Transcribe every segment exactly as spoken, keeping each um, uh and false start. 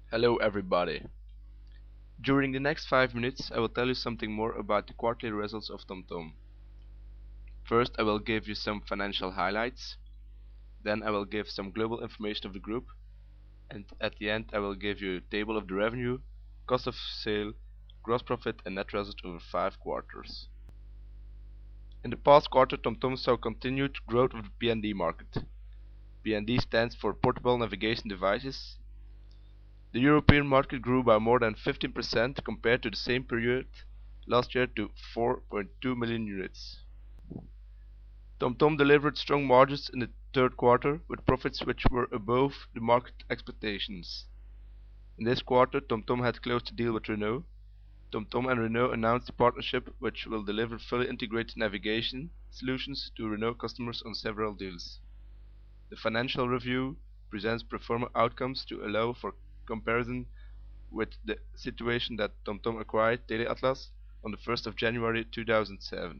Hello everybody. During the next five minutes I will tell you something more about the quarterly results of TomTom. First I will give you some financial highlights, then I will give some global information of the group, and at the end I will give you a table of the revenue, cost of sale, gross profit and net result over five quarters. In the past quarter TomTom saw continued growth of the P N D market. P N D stands for Portable Navigation Devices. The European market grew by more than fifteen percent compared to the same period last year to four point two million units. TomTom delivered strong margins in the third quarter with profits which were above the market expectations. In this quarter TomTom had closed a deal with Renault. TomTom and Renault announced a partnership which will deliver fully integrated navigation solutions to Renault customers on several deals. The financial review presents pro forma outcomes to allow for comparison with the situation that TomTom acquired TeleAtlas on the first of January two thousand seven.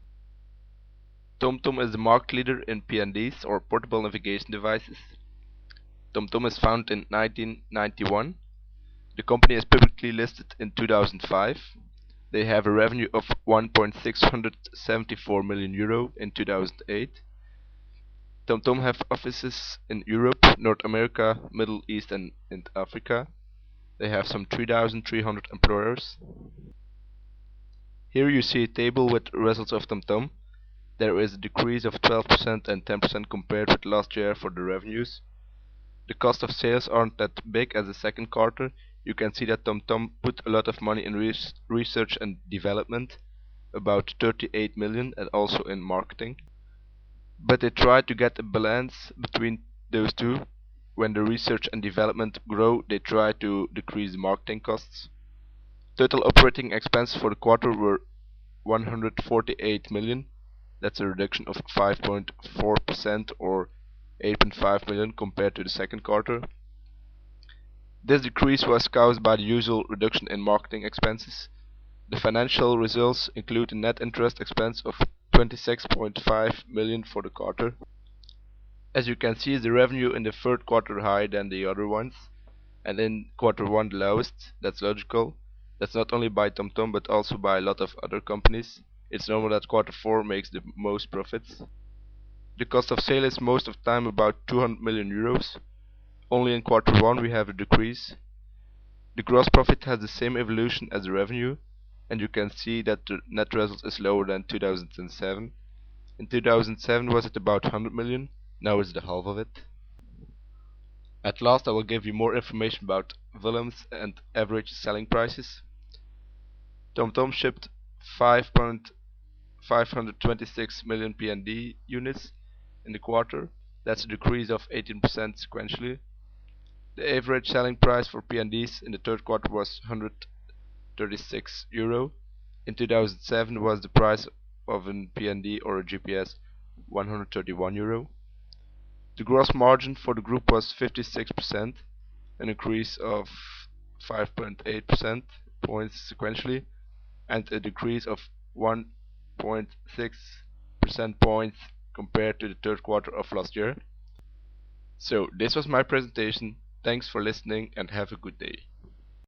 TomTom is the market leader in P N Ds or portable navigation devices. TomTom is founded in nineteen ninety-one. The company is publicly listed in two thousand five. They have a revenue of one point six seven four million euro in two thousand eight. TomTom have offices in Europe, North America, Middle East and, and Africa. They have some three thousand three hundred employers. Here you see a table with results of TomTom. There is a decrease of twelve percent and ten percent compared with last year for the revenues. The cost of sales aren't that big as the second quarter. You can see that TomTom put a lot of money in res research and development, about thirty-eight million, and also in marketing. But they try to get a balance between those two. When the research and development grow, they try to decrease the marketing costs. Total operating expenses for the quarter were one hundred forty-eight million. That's a reduction of five point four percent or eight point five million compared to the second quarter. This decrease was caused by the usual reduction in marketing expenses. The financial results include a net interest expense of twenty-six point five million for the quarter. As you can see, the revenue in the third quarter higher than the other ones, and in quarter one the lowest. That's logical. That's not only by TomTom but also by a lot of other companies. It's normal that quarter four makes the most profits. The cost of sale is most of the time about two hundred million euros. Only in quarter one we have a decrease. The gross profit has the same evolution as the revenue, and you can see that the net result is lower than two thousand seven. In two thousand seven was it about one hundred million, now it's the half of it. At last I will give you more information about volumes and average selling prices. TomTom shipped five point five two six million P N D units in the quarter. That's a decrease of eighteen percent sequentially. The average selling price for P N Ds in the third quarter was one hundred thirty-six euro. In two thousand seven was the price of a P N D or a G P S one hundred thirty-one euro. The gross margin for the group was fifty-six percent, an increase of five point eight percent points sequentially, and a decrease of one point six percent points compared to the third quarter of last year. So this was my presentation. Thanks for listening and have a good day.